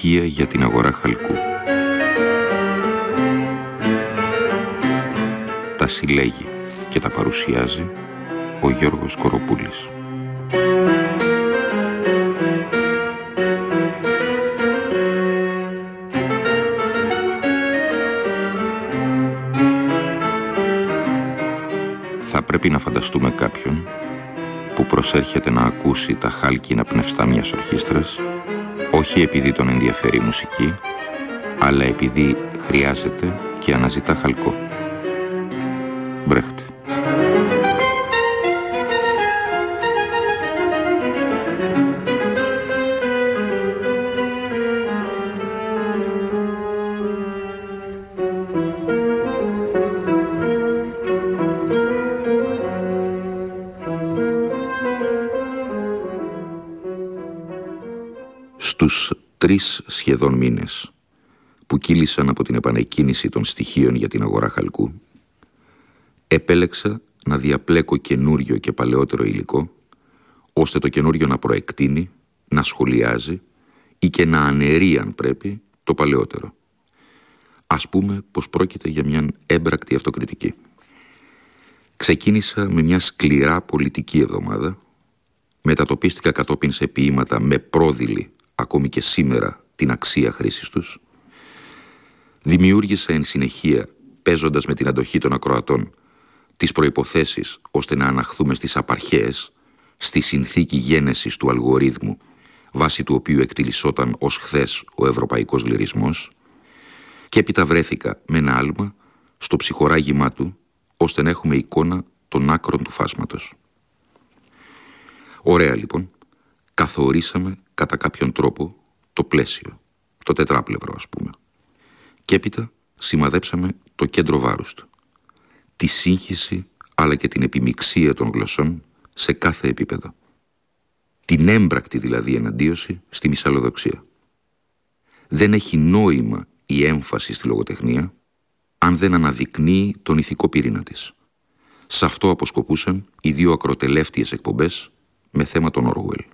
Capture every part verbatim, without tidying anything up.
στοιχεία για την αγορά χαλκού. Τα συλλέγει και τα παρουσιάζει ο Γιώργος Κοροπούλης. Θα πρέπει να φανταστούμε κάποιον που προσέρχεται να ακούσει τα χάλκινα πνευστά μιας ορχήστρας, όχι επειδή τον ενδιαφέρει η μουσική, αλλά επειδή χρειάζεται και αναζητά χαλκό. Μπρέχτ. Στους τρεις σχεδόν μήνες που κύλησαν από την επανεκκίνηση των στοιχείων για την αγορά χαλκού, επέλεξα να διαπλέκω καινούριο και παλαιότερο υλικό, ώστε το καινούριο να προεκτείνει, να σχολιάζει ή και να αναιρεί, αν πρέπει, το παλαιότερο. Ας πούμε πως πρόκειται για μια έμπρακτη αυτοκριτική. Ξεκίνησα με μια σκληρά πολιτική εβδομάδα, μετατοπίστηκα κατόπιν σε ποίηματα με πρόδειλη ακόμη και σήμερα την αξία χρήσης τους. Δημιούργησα εν συνεχεία, παίζοντας με την αντοχή των ακροατών, τις προϋποθέσεις ώστε να αναχθούμε στις απαρχαίες, στη συνθήκη γένεσης του αλγορίθμου, βάσει του οποίου εκτιλισσόταν ως χθες ο ευρωπαϊκός λυρισμός, και έπειτα βρέθηκα με ένα άλμα στο ψυχοράγημά του, ώστε να έχουμε εικόνα των άκρων του φάσματος. Ωραία λοιπόν, καθορίσαμε κατά κάποιον τρόπο το πλαίσιο, το τετράπλευρο ας πούμε. Και έπειτα σημαδέψαμε το κέντρο βάρους του, τη σύγχυση αλλά και την επιμιξία των γλωσσών σε κάθε επίπεδο. Την έμπρακτη δηλαδή εναντίωση στη μυσαλλοδοξία. Δεν έχει νόημα η έμφαση στη λογοτεχνία αν δεν αναδεικνύει τον ηθικό πυρήνα της. Σε αυτό αποσκοπούσαν οι δύο ακροτελεύτιες εκπομπές με θέμα τον Όργουελ.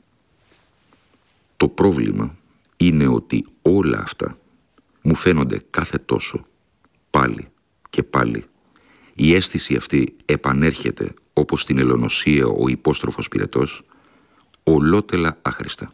Το πρόβλημα είναι ότι όλα αυτά μου φαίνονται κάθε τόσο, πάλι και πάλι, η αίσθηση αυτή επανέρχεται όπως στην ελονοσία ο υπόστροφος πυρετός, ολότελα άχρηστα.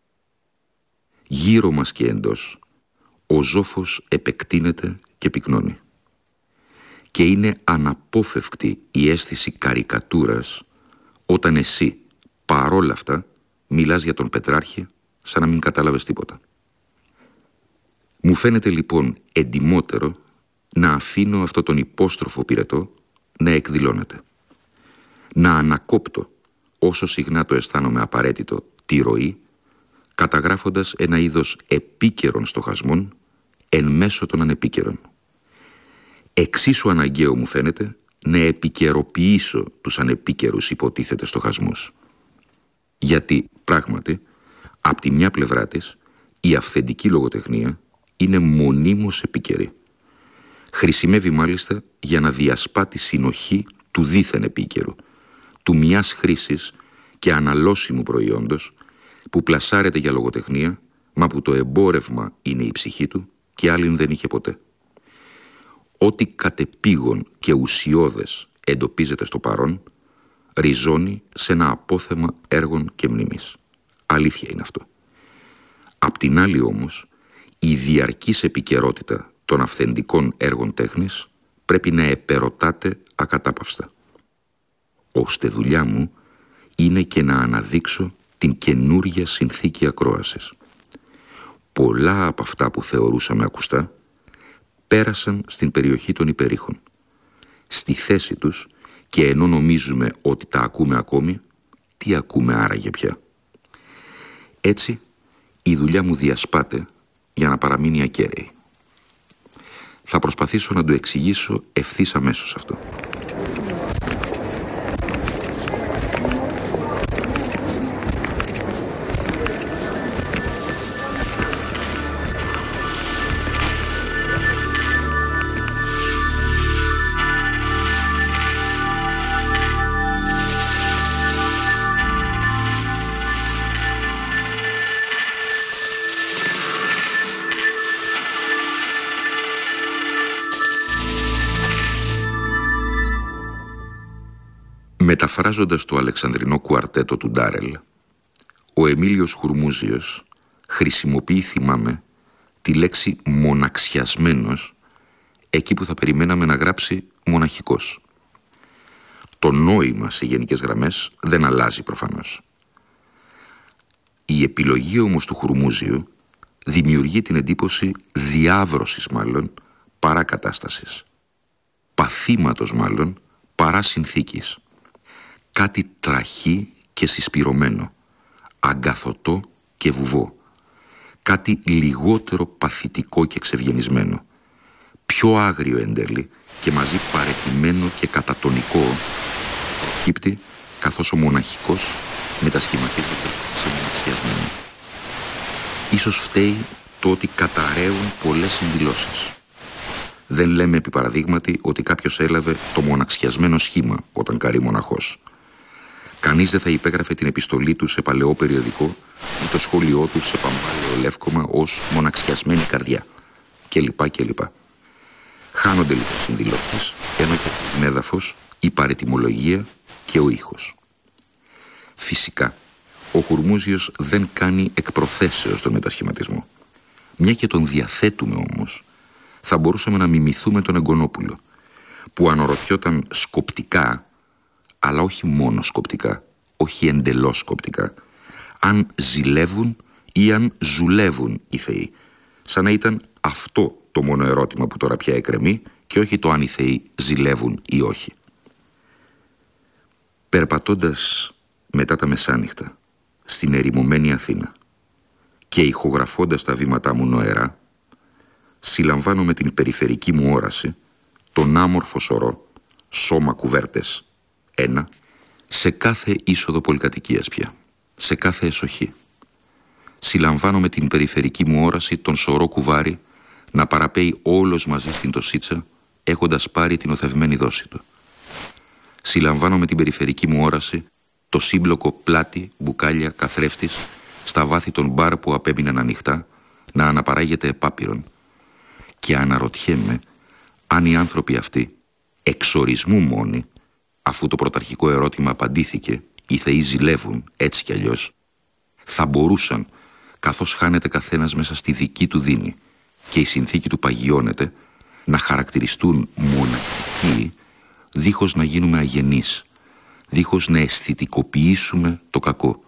Γύρω μας και εντός, ο ζόφος επεκτείνεται και πυκνώνει. Και είναι αναπόφευκτη η αίσθηση καρικατούρας όταν εσύ, παρόλα αυτά, μιλάς για τον Πετράρχη σαν να μην κατάλαβες τίποτα. Μου φαίνεται λοιπόν εντιμότερο να αφήνω αυτό τον υπόστροφο πυρετό να εκδηλώνεται. Να ανακόπτω, όσο συχνά το αισθάνομαι απαραίτητο, τη ροή, καταγράφοντας ένα είδος επίκαιρων στοχασμών εν μέσω των ανεπίκαιρων. Εξίσου αναγκαίο μου φαίνεται να επικαιροποιήσω τους ανεπίκαιρους υποτίθεται στοχασμούς. Γιατί, πράγματι, απ' τη μια πλευρά της, η αυθεντική λογοτεχνία είναι μονίμως επίκαιρη. Χρησιμεύει μάλιστα για να διασπά τη συνοχή του δίθεν επίκαιρου, του μιας χρήσης και αναλώσιμου προϊόντος που πλασάρεται για λογοτεχνία, μα που το εμπόρευμα είναι η ψυχή του και άλλην δεν είχε ποτέ. Ό,τι κατεπήγον και ουσιώδες εντοπίζεται στο παρόν, ριζώνει σε ένα απόθεμα έργων και μνήμης. Αλήθεια είναι αυτό. Απ' την άλλη όμως, η διαρκής επικαιρότητα των αυθεντικών έργων τέχνης πρέπει να επερωτάται ακατάπαυστα. Ώστε δουλειά μου είναι και να αναδείξω την καινούρια συνθήκη ακρόασης. Πολλά από αυτά που θεωρούσαμε ακουστά πέρασαν στην περιοχή των υπερήχων. Στη θέση τους, και ενώ νομίζουμε ότι τα ακούμε ακόμη, τι ακούμε άραγε πια? Έτσι, η δουλειά μου διασπάται για να παραμείνει ακέραιη. Θα προσπαθήσω να το εξηγήσω ευθύς αμέσως αυτό. Μεταφράζοντας το αλεξανδρινό κουαρτέτο του Ντάρελ, ο Εμίλιος Χουρμούζιος χρησιμοποιεί, θυμάμαι, τη λέξη μοναξιασμένος εκεί που θα περιμέναμε να γράψει μοναχικός. Το νόημα σε γενικές γραμμές δεν αλλάζει προφανώς. Η επιλογή όμως του Χουρμούζιου δημιουργεί την εντύπωση διάβρωσης μάλλον παρά κατάστασης. Παθήματος μάλλον παρά συνθήκης. Κάτι τραχή και συσπυρωμένο, αγκαθωτό και βουβό. Κάτι λιγότερο παθητικό και ξευγενισμένο. Πιο άγριο εν τέλει και μαζί παρετημένο και κατατονικό προκύπτει καθώς ο μοναχικός μετασχηματίζεται σε μοναξιασμένο. Ίσως φταίει το ότι καταραίουν πολλές συνδηλώσεις. Δεν λέμε επί παραδείγματι ότι κάποιος έλαβε το μοναξιασμένο σχήμα όταν καρεί μοναχός. Κανείς δεν θα υπέγραφε την επιστολή του σε παλαιό περιοδικό ή το σχόλιο του σε παμπάλαιο λεύκομα ως μοναξιασμένη καρδιά κλπ. κλπ. Χάνονται λοιπόν συνδηλώσεις, ενώ και το έδαφος, η παρετιμολογία και ο ήχος. Φυσικά, ο Χουρμούζιος δεν κάνει εκ προθέσεως τον μετασχηματισμό. Μια και τον διαθέτουμε όμως, θα μπορούσαμε να μιμηθούμε τον Εγκονόπουλο, που αναρωτιόταν σκοπτικά, αλλά όχι μόνο σκοπτικά, όχι εντελώς σκοπτικά, αν ζηλεύουν ή αν ζουλεύουν οι θεοί, σαν να ήταν αυτό το μόνο ερώτημα που τώρα πια εκκρεμεί και όχι το αν οι θεοί ζηλεύουν ή όχι. Περπατώντας μετά τα μεσάνυχτα στην ερημωμένη Αθήνα και ηχογραφώντας τα βήματά μου νοερά, συλλαμβάνω με την περιφερική μου όραση τον άμορφο σωρό, σώμα κουβέρτες, ένα, σε κάθε είσοδο πολυκατοικίας πια, σε κάθε εσοχή. Συλλαμβάνω με την περιφερική μου όραση τον σωρό κουβάρι να παραπέει όλος μαζί στην Τοσίτσα, έχοντας πάρει την οθευμένη δόση του. Συλλαμβάνω με την περιφερική μου όραση το σύμπλοκο πλάτη, μπουκάλια, καθρέφτης, στα βάθη των μπαρ που απέμειναν ανοιχτά, να αναπαράγεται επάπειρον. Και αναρωτιέμαι αν οι άνθρωποι αυτοί, εξορισμού μόνοι, αφού το πρωταρχικό ερώτημα απαντήθηκε, οι θεοί ζηλεύουν έτσι κι αλλιώς, θα μπορούσαν, καθώς χάνεται καθένας μέσα στη δική του δίνη και η συνθήκη του παγιώνεται, να χαρακτηριστούν μοναχικοί, δίχως να γίνουμε αγενείς, δίχως να αισθητικοποιήσουμε το κακό.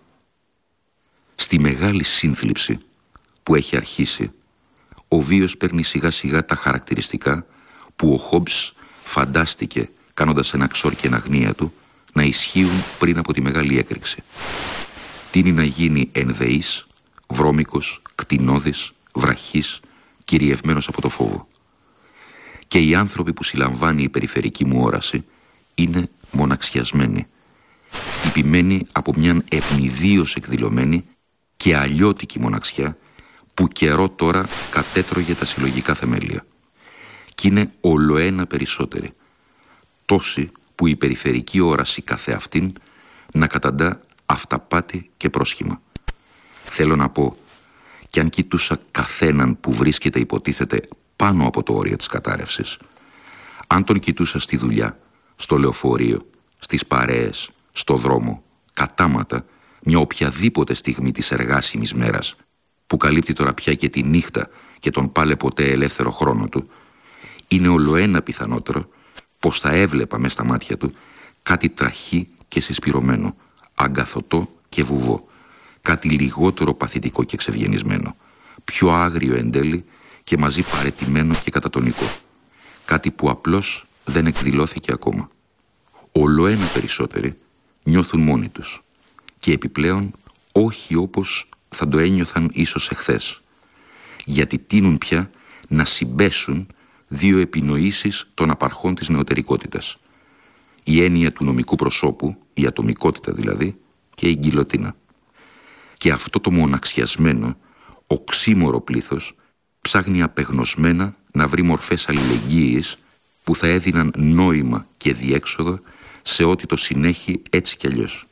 Στη μεγάλη σύνθλιψη που έχει αρχίσει, ο βίος παίρνει σιγά σιγά τα χαρακτηριστικά που ο Χόμπς φαντάστηκε, κάνοντας ένα ξόρ και αγνία του, να ισχύουν πριν από τη μεγάλη έκρηξη. Τείνει να γίνει ενδεής, βρώμικος, κτηνώδης, βραχής, κυριευμένος από το φόβο. Και οι άνθρωποι που συλλαμβάνει η περιφερική μου όραση είναι μοναξιασμένοι, υπημένοι από μιαν ευνηδίως εκδηλωμένη και αλλιώτικη μοναξιά που καιρό τώρα κατέτρωγε τα συλλογικά θεμέλια. Κι είναι ολοένα περισσότεροι, τόσοι που η περιφερική όραση καθεαυτήν να καταντά αυταπάτη και πρόσχημα. Θέλω να πω, κι αν κοιτούσα καθέναν που βρίσκεται υποτίθεται πάνω από το όριο της κατάρρευσης, αν τον κοιτούσα στη δουλειά, στο λεωφορείο, στις παρέες, στο δρόμο, κατάματα, μια οποιαδήποτε στιγμή της εργάσιμης μέρας, που καλύπτει τώρα πια και τη νύχτα και τον πάλε ποτέ ελεύθερο χρόνο του, είναι ολοένα πιθανότερο πως θα έβλεπα μες στα μάτια του κάτι τραχή και συσπυρωμένο, αγκαθωτό και βουβό, κάτι λιγότερο παθητικό και ξευγενισμένο, πιο άγριο εν τέλει και μαζί παρετημένο και κατατονικό, κάτι που απλώς δεν εκδηλώθηκε ακόμα. Ολοένα περισσότεροι νιώθουν μόνοι τους και επιπλέον όχι όπως θα το ένιωθαν ίσως εχθές, γιατί τείνουν πια να συμπέσουν δύο επινοήσεις των απαρχών της νεωτερικότητας. Η έννοια του νομικού προσώπου, η ατομικότητα δηλαδή, και η γκυλοτίνα. Και αυτό το μοναξιασμένο, οξύμορο πλήθος, ψάχνει απεγνωσμένα να βρει μορφές αλληλεγγύης που θα έδιναν νόημα και διέξοδο σε ό,τι το συνέχει έτσι κι αλλιώς.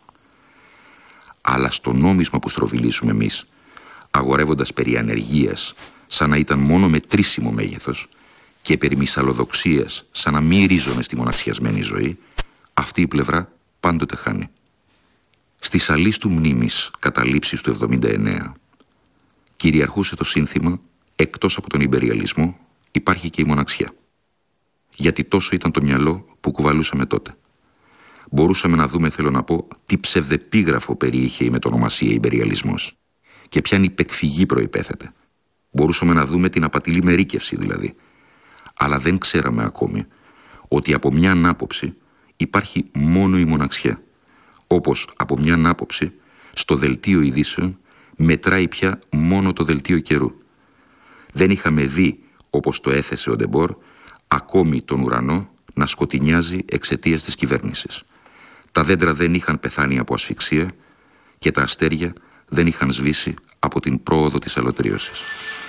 Αλλά στο νόμισμα που στροβιλήσουμε εμείς, αγορεύοντας περί ανεργίας σαν να ήταν μόνο μετρήσιμο μέγεθος και περί μυσαλλοδοξίας σαν να μη ρίζομαι στη μοναξιασμένη ζωή, αυτή η πλευρά πάντοτε χάνει. Στις αλείς του μνήμης καταλήψεις του εβδομήντα εννέα κυριαρχούσε το σύνθημα «Εκτός από τον ιμπεριαλισμό υπάρχει και η μοναξιά». Γιατί τόσο ήταν το μυαλό που κουβαλούσαμε τότε. Μπορούσαμε να δούμε, θέλω να πω, τι ψευδεπίγραφο περιείχε η μετονομασία ιμπεριαλισμός και ποιαν υπεκφυγή προϋπέθεται. Μπορούσαμε να δούμε την απατηλή μερίκευση δηλαδή. Αλλά δεν ξέραμε ακόμη ότι από μιαν άποψη υπάρχει μόνο η μοναξιά. Όπως από μιαν άποψη στο δελτίο ειδήσεων μετράει πια μόνο το δελτίο καιρού. Δεν είχαμε δει, όπως το έθεσε ο Ντεμπόρ, ακόμη τον ουρανό να σκοτεινιάζει εξαιτίας της κυβέρνησης. Τα δέντρα δεν είχαν πεθάνει από ασφυξία και τα αστέρια δεν είχαν σβήσει από την πρόοδο της αλωτρίωσης.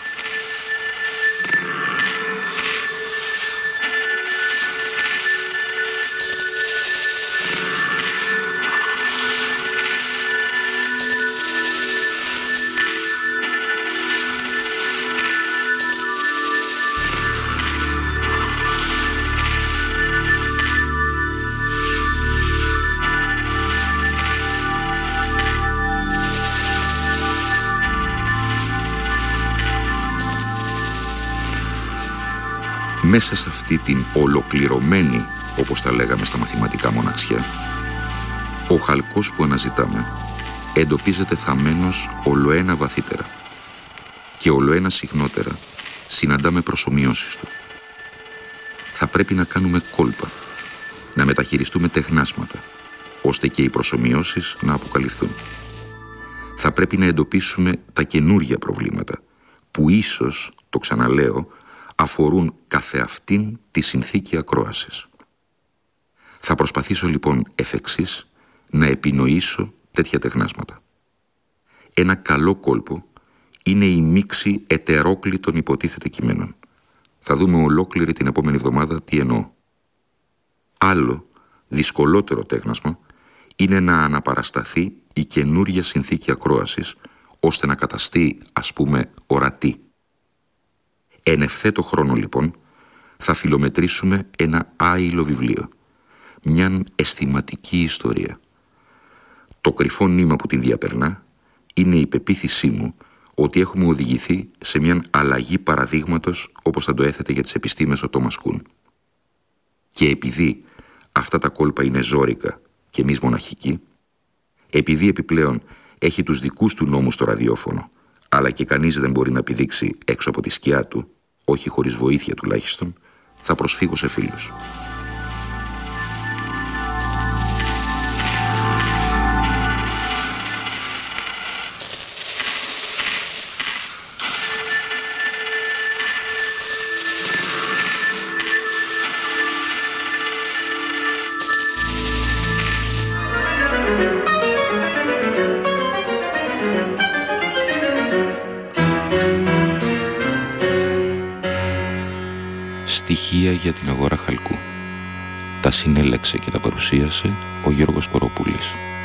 Μέσα σε αυτή την ολοκληρωμένη, όπως τα λέγαμε στα μαθηματικά, μοναξιά, ο χαλκός που αναζητάμε εντοπίζεται θαμμένος ολοένα βαθύτερα και ολοένα συχνότερα συναντάμε προσομοιώσεις του. Θα πρέπει να κάνουμε κόλπα, να μεταχειριστούμε τεχνάσματα, ώστε και οι προσομοιώσεις να αποκαλυφθούν. Θα πρέπει να εντοπίσουμε τα καινούργια προβλήματα, που ίσως, το ξαναλέω, αφορούν καθεαυτήν τη συνθήκη ακρόασης. Θα προσπαθήσω λοιπόν εφ' εξής να επινοήσω τέτοια τεχνάσματα. Ένα καλό κόλπο είναι η μίξη ετερόκλητων υποτίθεται κειμένων. Θα δούμε ολόκληρη την επόμενη εβδομάδα τι εννοώ. Άλλο, δυσκολότερο τέχνασμα είναι να αναπαρασταθεί η καινούργια συνθήκη ακρόασης, ώστε να καταστεί, ας πούμε, ορατή. Εν ευθέτω χρόνο, λοιπόν, θα φιλομετρήσουμε ένα άειλο βιβλίο, μιαν αισθηματική ιστορία. Το κρυφό νήμα που την διαπερνά είναι η πεποίθησή μου ότι έχουμε οδηγηθεί σε μιαν αλλαγή παραδείγματος, όπως θα το έθετε για τις επιστήμες ο Τόμας Κουν. Και επειδή αυτά τα κόλπα είναι ζόρικα και εμείς μοναχικοί, επειδή επιπλέον έχει τους δικούς του νόμους στο ραδιόφωνο, αλλά και κανείς δεν μπορεί να πηδήξει έξω από τη σκιά του, όχι χωρίς βοήθεια τουλάχιστον, θα προσφύγω σε φίλους. Στοιχεία για την αγορά χαλκού. Τα συνέλεξε και τα παρουσίασε ο Γιώργος Κοροπούλης.